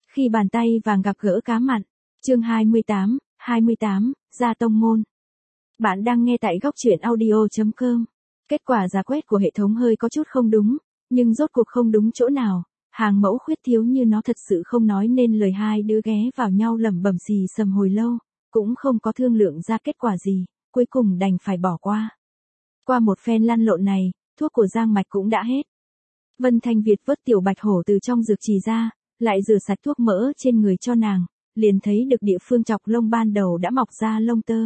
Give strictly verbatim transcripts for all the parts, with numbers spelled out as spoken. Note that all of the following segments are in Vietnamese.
Khi bàn tay vàng gặp gỡ cá mặn. Chương hai mươi tám, hai mươi tám, ra tông môn. Bạn đang nghe tại góc truyện audio chấm com. Kết quả giả quét của hệ thống hơi có chút không đúng, nhưng rốt cuộc không đúng chỗ nào, hàng mẫu khuyết thiếu như nó thật sự không nói nên lời. Hai đứa ghé vào nhau lẩm bẩm xì xầm hồi lâu, cũng không có thương lượng ra kết quả gì, cuối cùng đành phải bỏ qua. Qua một phen lăn lộn này, thuốc của Giang Mạch cũng đã hết. Vân Thanh Việt vớt tiểu bạch hổ từ trong dược trì ra, lại rửa sạch thuốc mỡ trên người cho nàng, liền thấy được địa phương chọc lông ban đầu đã mọc ra lông tơ.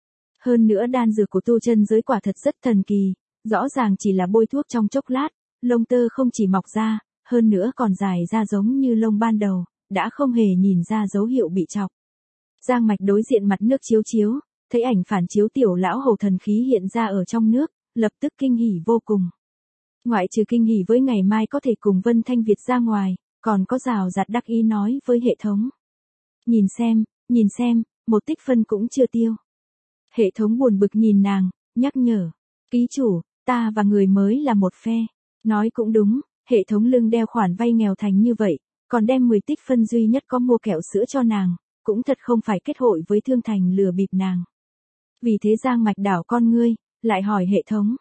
Hơn nữa đan dược của tu chân giới quả thật rất thần kỳ, rõ ràng chỉ là bôi thuốc trong chốc lát, lông tơ không chỉ mọc ra, hơn nữa còn dài ra giống như lông ban đầu, đã không hề nhìn ra dấu hiệu bị chọc. Giang Mạch đối diện mặt nước chiếu chiếu, thấy ảnh phản chiếu tiểu lão hầu thần khí hiện ra ở trong nước, lập tức kinh hỉ vô cùng. Ngoại trừ kinh hỉ với ngày mai có thể cùng Vân Thanh Việt ra ngoài, còn có rào rạt đắc ý nói với hệ thống. Nhìn xem, nhìn xem, một tích phân cũng chưa tiêu. Hệ thống buồn bực nhìn nàng, nhắc nhở. Ký chủ, ta và người mới là một phe. Nói cũng đúng, hệ thống lưng đeo khoản vay nghèo thành như vậy, còn đem mười tích phân duy nhất có mua kẹo sữa cho nàng, cũng thật không phải kết hội với Thương Thành lừa bịp nàng. Vì thế Giang Mạch đảo con ngươi, lại hỏi hệ thống.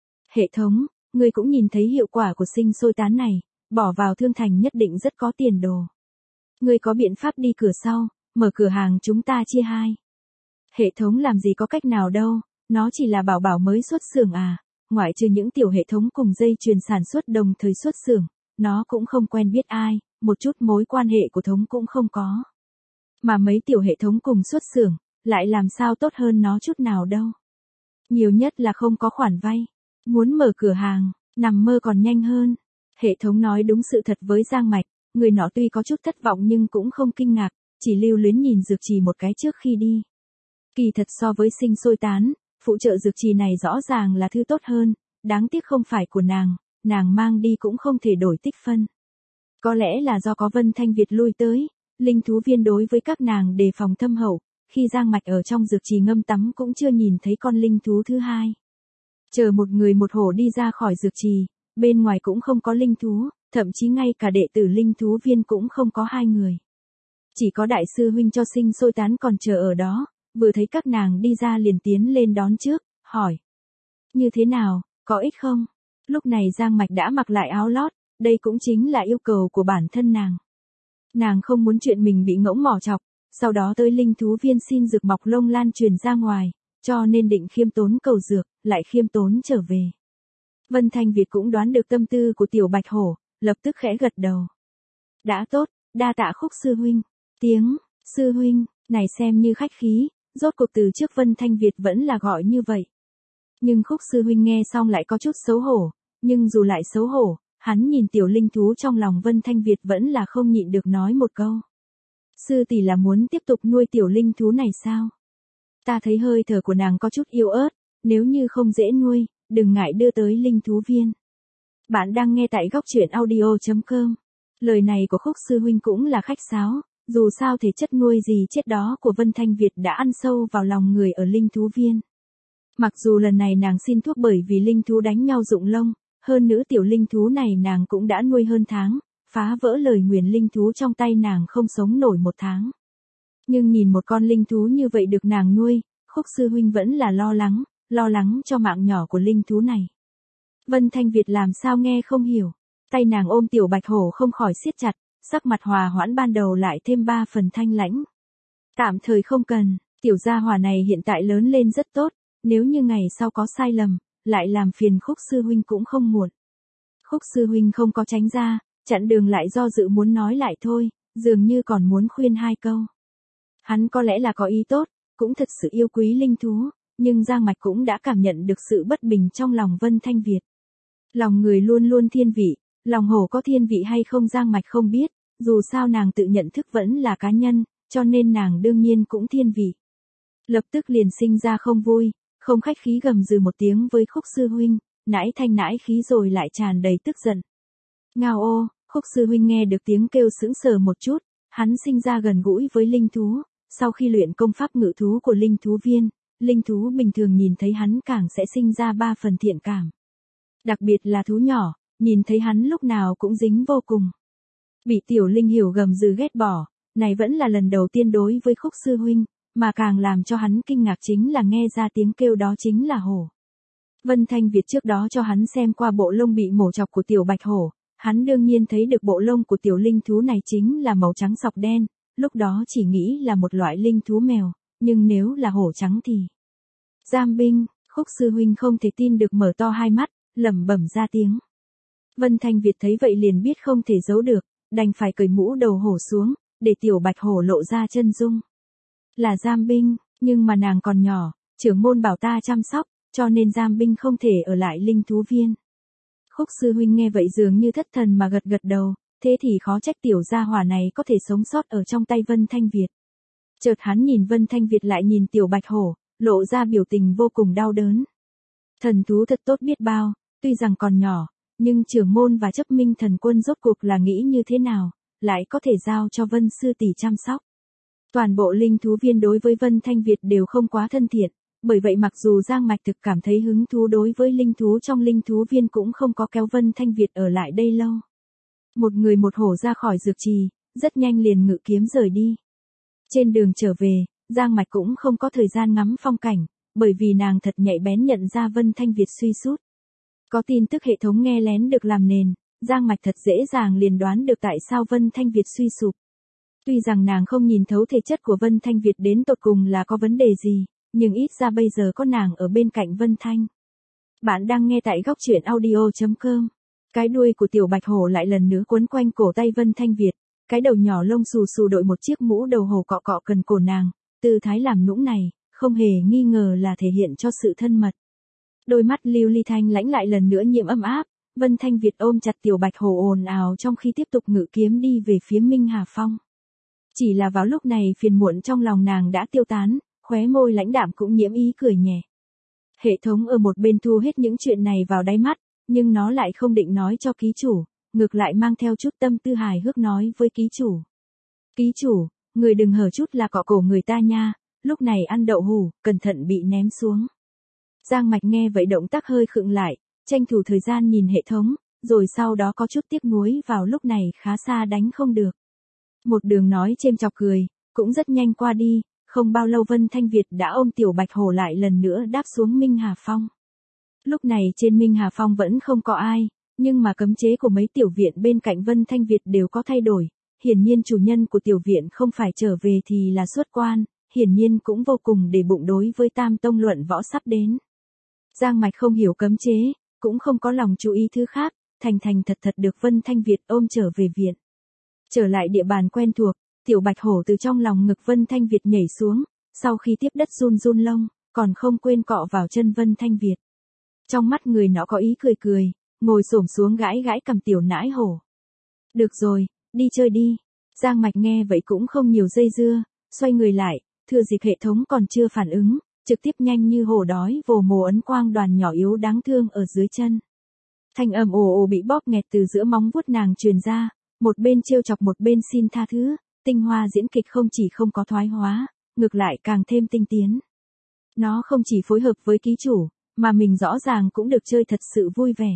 Hệ thống, ngươi cũng nhìn thấy hiệu quả của sinh sôi tán này, bỏ vào Thương Thành nhất định rất có tiền đồ. Ngươi có biện pháp đi cửa sau, mở cửa hàng chúng ta chia hai. Hệ thống làm gì có cách nào đâu, nó chỉ là bảo bảo mới xuất xưởng à, ngoại trừ những tiểu hệ thống cùng dây chuyền sản xuất đồng thời xuất xưởng, nó cũng không quen biết ai, một chút mối quan hệ của thống cũng không có. Mà mấy tiểu hệ thống cùng xuất xưởng, lại làm sao tốt hơn nó chút nào đâu. Nhiều nhất là không có khoản vay, muốn mở cửa hàng, nằm mơ còn nhanh hơn. Hệ thống nói đúng sự thật với Giang Mạch, người nọ tuy có chút thất vọng nhưng cũng không kinh ngạc, chỉ lưu luyến nhìn dược trì một cái trước khi đi. Kỳ thật so với sinh sôi tán, phụ trợ dược trì này rõ ràng là thứ tốt hơn, đáng tiếc không phải của nàng, nàng mang đi cũng không thể đổi tích phân. Có lẽ là do có Vân Thanh Việt lui tới, linh thú viên đối với các nàng đề phòng thâm hậu, khi Giang Mạch ở trong dược trì ngâm tắm cũng chưa nhìn thấy con linh thú thứ hai. Chờ một người một hổ đi ra khỏi dược trì, bên ngoài cũng không có linh thú, thậm chí ngay cả đệ tử linh thú viên cũng không có hai người. Chỉ có đại sư huynh cho sinh sôi tán còn chờ ở đó, vừa thấy các nàng đi ra liền tiến lên đón trước, hỏi. Như thế nào, có ích không? Lúc này Giang Mạch đã mặc lại áo lót, đây cũng chính là yêu cầu của bản thân nàng. Nàng không muốn chuyện mình bị ngỗng mỏ chọc, sau đó tới linh thú viên xin dược mọc lông lan truyền ra ngoài, cho nên định khiêm tốn cầu dược, lại khiêm tốn trở về. Vân Thanh Việt cũng đoán được tâm tư của tiểu bạch hổ, lập tức khẽ gật đầu. Đã tốt, đa tạ Khúc sư huynh. Tiếng, sư huynh, này xem như khách khí, rốt cuộc từ trước Vân Thanh Việt vẫn là gọi như vậy. Nhưng Khúc sư huynh nghe xong lại có chút xấu hổ, nhưng dù lại xấu hổ, hắn nhìn tiểu linh thú trong lòng Vân Thanh Việt vẫn là không nhịn được nói một câu. Sư tỷ là muốn tiếp tục nuôi tiểu linh thú này sao? Ta thấy hơi thở của nàng có chút yếu ớt, nếu như không dễ nuôi, đừng ngại đưa tới linh thú viên. Bạn đang nghe tại góc truyện audio chấm com. Lời này của Khúc sư huynh cũng là khách sáo, dù sao thể chất nuôi gì chết đó của Vân Thanh Việt đã ăn sâu vào lòng người ở linh thú viên. Mặc dù lần này nàng xin thuốc bởi vì linh thú đánh nhau rụng lông, hơn nữa tiểu linh thú này nàng cũng đã nuôi hơn tháng, phá vỡ lời nguyền linh thú trong tay nàng không sống nổi một tháng. Nhưng nhìn một con linh thú như vậy được nàng nuôi, Khúc sư huynh vẫn là lo lắng, lo lắng cho mạng nhỏ của linh thú này. Vân Thanh Việt làm sao nghe không hiểu, tay nàng ôm tiểu bạch hổ không khỏi siết chặt, sắc mặt hòa hoãn ban đầu lại thêm ba phần thanh lãnh. Tạm thời không cần, tiểu gia hỏa này hiện tại lớn lên rất tốt, nếu như ngày sau có sai lầm, lại làm phiền Khúc sư huynh cũng không muộn. Khúc sư huynh không có tránh ra, chặn đường lại do dự muốn nói lại thôi, dường như còn muốn khuyên hai câu. Hắn có lẽ là có ý tốt, cũng thật sự yêu quý linh thú, nhưng Giang Mạch cũng đã cảm nhận được sự bất bình trong lòng Vân Thanh Việt. Lòng người luôn luôn thiên vị, lòng hổ có thiên vị hay không Giang Mạch không biết, dù sao nàng tự nhận thức vẫn là cá nhân, cho nên nàng đương nhiên cũng thiên vị. Lập tức liền sinh ra không vui, không khách khí gầm rừ một tiếng với Khúc sư huynh, nãi thanh nãi khí rồi lại tràn đầy tức giận. Ngao ô, Khúc sư huynh nghe được tiếng kêu sững sờ một chút, hắn sinh ra gần gũi với linh thú, sau khi luyện công pháp ngự thú của linh thú viên, linh thú bình thường nhìn thấy hắn càng sẽ sinh ra ba phần thiện cảm. Đặc biệt là thú nhỏ, nhìn thấy hắn lúc nào cũng dính vô cùng. Bị Tiểu Linh hiểu gầm rừ ghét bỏ, này vẫn là lần đầu tiên đối với Khúc sư huynh, mà càng làm cho hắn kinh ngạc chính là nghe ra tiếng kêu đó chính là hổ. Vân Thanh Việt trước đó cho hắn xem qua bộ lông bị mổ chọc của tiểu bạch hổ, hắn đương nhiên thấy được bộ lông của tiểu linh thú này chính là màu trắng sọc đen, lúc đó chỉ nghĩ là một loại linh thú mèo, nhưng nếu là hổ trắng thì... Giam binh, Khúc sư huynh không thể tin được mở to hai mắt, lẩm bẩm ra tiếng. Vân Thanh Việt thấy vậy liền biết không thể giấu được, đành phải cởi mũ đầu hổ xuống, để tiểu bạch hổ lộ ra chân dung. Là giam binh, nhưng mà nàng còn nhỏ, trưởng môn bảo ta chăm sóc, cho nên giam binh không thể ở lại linh thú viên. Khúc sư huynh nghe vậy dường như thất thần mà gật gật đầu, thế thì khó trách tiểu gia hỏa này có thể sống sót ở trong tay Vân Thanh Việt. Chợt hắn nhìn Vân Thanh Việt lại nhìn tiểu bạch hổ, lộ ra biểu tình vô cùng đau đớn. Thần thú thật tốt biết bao, tuy rằng còn nhỏ, nhưng trưởng môn và chấp minh thần quân rốt cuộc là nghĩ như thế nào, lại có thể giao cho Vân sư tỷ chăm sóc. Toàn bộ linh thú viên đối với Vân Thanh Việt đều không quá thân thiện, bởi vậy mặc dù Giang Mạch thực cảm thấy hứng thú đối với linh thú trong linh thú viên cũng không có kéo Vân Thanh Việt ở lại đây lâu. Một người một hổ ra khỏi dược trì, rất nhanh liền ngự kiếm rời đi. Trên đường trở về, Giang Mạch cũng không có thời gian ngắm phong cảnh, bởi vì nàng thật nhạy bén nhận ra Vân Thanh Việt suy sút. Có tin tức hệ thống nghe lén được làm nền, Giang Mạch thật dễ dàng liền đoán được tại sao Vân Thanh Việt suy sụp. Tuy rằng nàng không nhìn thấu thể chất của Vân Thanh Việt đến tột cùng là có vấn đề gì, nhưng ít ra bây giờ có nàng ở bên cạnh Vân Thanh. Bạn đang nghe tại góc truyện audio chấm com. Cái đuôi của tiểu bạch hổ lại lần nữa quấn quanh cổ tay Vân Thanh Việt, cái đầu nhỏ lông xù xù đội một chiếc mũ đầu hổ cọ cọ cần cổ nàng, tư thái làm nũng này, không hề nghi ngờ là thể hiện cho sự thân mật. Đôi mắt lưu ly thanh lãnh lại lần nữa nhiễm ấm áp, Vân Thanh Việt ôm chặt tiểu bạch hổ ồn ào trong khi tiếp tục ngự kiếm đi về phía Minh Hà Phong. Chỉ là vào lúc này phiền muộn trong lòng nàng đã tiêu tán, khóe môi lãnh đạm cũng nhiễm ý cười nhẹ. Hệ thống ở một bên thu hết những chuyện này vào đáy mắt, nhưng nó lại không định nói cho ký chủ, ngược lại mang theo chút tâm tư hài hước nói với ký chủ. Ký chủ, người đừng hở chút là cọ cổ người ta nha, lúc này ăn đậu hủ, cẩn thận bị ném xuống. Giang Mạch nghe vậy động tác hơi khựng lại, tranh thủ thời gian nhìn hệ thống, rồi sau đó có chút tiếc nuối vào lúc này khá xa đánh không được. Một đường nói chêm chọc cười, cũng rất nhanh qua đi, không bao lâu Vân Thanh Việt đã ôm tiểu bạch hổ lại lần nữa đáp xuống Minh Hà Phong. Lúc này trên Minh Hà Phong vẫn không có ai, nhưng mà cấm chế của mấy tiểu viện bên cạnh Vân Thanh Việt đều có thay đổi, hiển nhiên chủ nhân của tiểu viện không phải trở về thì là xuất quan, hiển nhiên cũng vô cùng để bụng đối với Tam Tông luận võ sắp đến. Giang Mạch không hiểu cấm chế, cũng không có lòng chú ý thứ khác, thành thành thật thật được Vân Thanh Việt ôm trở về viện. Trở lại địa bàn quen thuộc, tiểu bạch hổ từ trong lòng ngực Vân Thanh Việt nhảy xuống, sau khi tiếp đất run run lông, còn không quên cọ vào chân Vân Thanh Việt. Trong mắt người nó có ý cười cười, ngồi xổm xuống gãi gãi cầm tiểu nãi hổ. Được rồi, đi chơi đi. Giang Mạch nghe vậy cũng không nhiều dây dưa, xoay người lại, thừa dịp hệ thống còn chưa phản ứng, trực tiếp nhanh như hổ đói vồ mồ ấn quang đoàn nhỏ yếu đáng thương ở dưới chân. Thanh âm ồ ồ bị bóp nghẹt từ giữa móng vuốt nàng truyền ra, một bên trêu chọc một bên xin tha thứ, tinh hoa diễn kịch không chỉ không có thoái hóa, ngược lại càng thêm tinh tiến. Nó không chỉ phối hợp với ký chủ, mà mình rõ ràng cũng được chơi thật sự vui vẻ.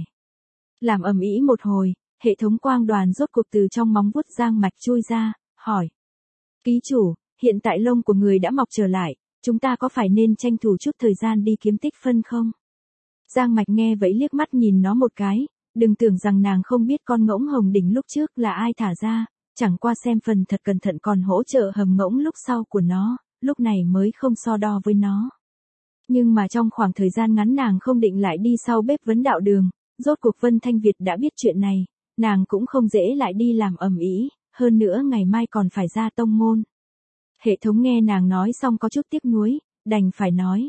Làm ầm ĩ một hồi, hệ thống quang đoàn rốt cuộc từ trong móng vuốt Giang Mạch chui ra, hỏi. Ký chủ, hiện tại lông của người đã mọc trở lại, chúng ta có phải nên tranh thủ chút thời gian đi kiếm tích phân không? Giang Mạch nghe vậy liếc mắt nhìn nó một cái, đừng tưởng rằng nàng không biết con ngỗng hồng đỉnh lúc trước là ai thả ra, chẳng qua xem phần thật cẩn thận còn hỗ trợ hầm ngỗng lúc sau của nó, lúc này mới không so đo với nó. Nhưng mà trong khoảng thời gian ngắn nàng không định lại đi sau bếp vấn đạo đường, rốt cuộc Vân Thanh Việt đã biết chuyện này, nàng cũng không dễ lại đi làm ầm ĩ, hơn nữa ngày mai còn phải ra tông môn. Hệ thống nghe nàng nói xong có chút tiếc nuối, đành phải nói.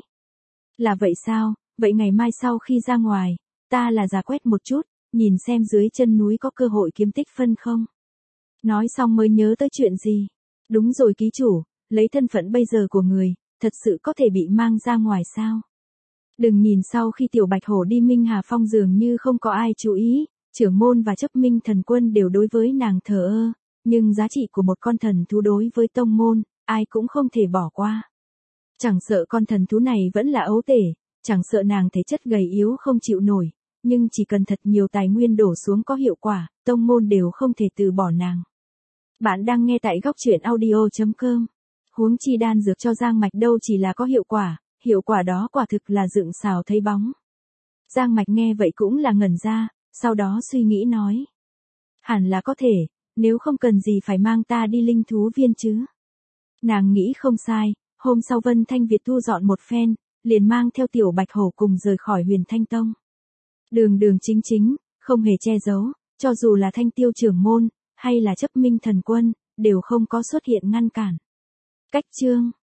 Là vậy sao, vậy ngày mai sau khi ra ngoài, ta là ra quét một chút, nhìn xem dưới chân núi có cơ hội kiếm tích phân không? Nói xong mới nhớ tới chuyện gì? Đúng rồi ký chủ, lấy thân phận bây giờ của người, thật sự có thể bị mang ra ngoài sao? Đừng nhìn sau khi tiểu bạch hổ đi Minh Hà Phong dường như không có ai chú ý, trưởng môn và chấp minh thần quân đều đối với nàng thờ ơ, nhưng giá trị của một con thần thú đối với tông môn, ai cũng không thể bỏ qua. Chẳng sợ con thần thú này vẫn là ấu tể, chẳng sợ nàng thể chất gầy yếu không chịu nổi, nhưng chỉ cần thật nhiều tài nguyên đổ xuống có hiệu quả, tông môn đều không thể từ bỏ nàng. Bạn đang nghe tại góc truyện audio.com. Huống chi đan dược cho Giang Mạch đâu chỉ là có hiệu quả, hiệu quả đó quả thực là dựng xào thấy bóng. Giang Mạch nghe vậy cũng là ngẩn ra, sau đó suy nghĩ nói. Hẳn là có thể, nếu không cần gì phải mang ta đi linh thú viên chứ. Nàng nghĩ không sai, hôm sau Vân Thanh Việt thu dọn một phen, liền mang theo Tiểu Bạch Hổ cùng rời khỏi Huyền Thanh Tông. Đường đường chính chính, không hề che giấu, cho dù là Thanh Tiêu trưởng môn, hay là Chấp Minh thần quân, đều không có xuất hiện ngăn cản. Cách chương